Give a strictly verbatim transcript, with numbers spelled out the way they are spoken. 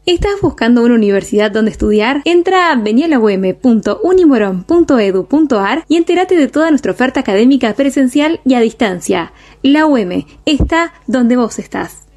¿Estás buscando una universidad donde estudiar? Entra a vení a la u eme punto unimoron punto edu punto ar y entérate de toda nuestra oferta académica presencial y a distancia. La U M está donde vos estás.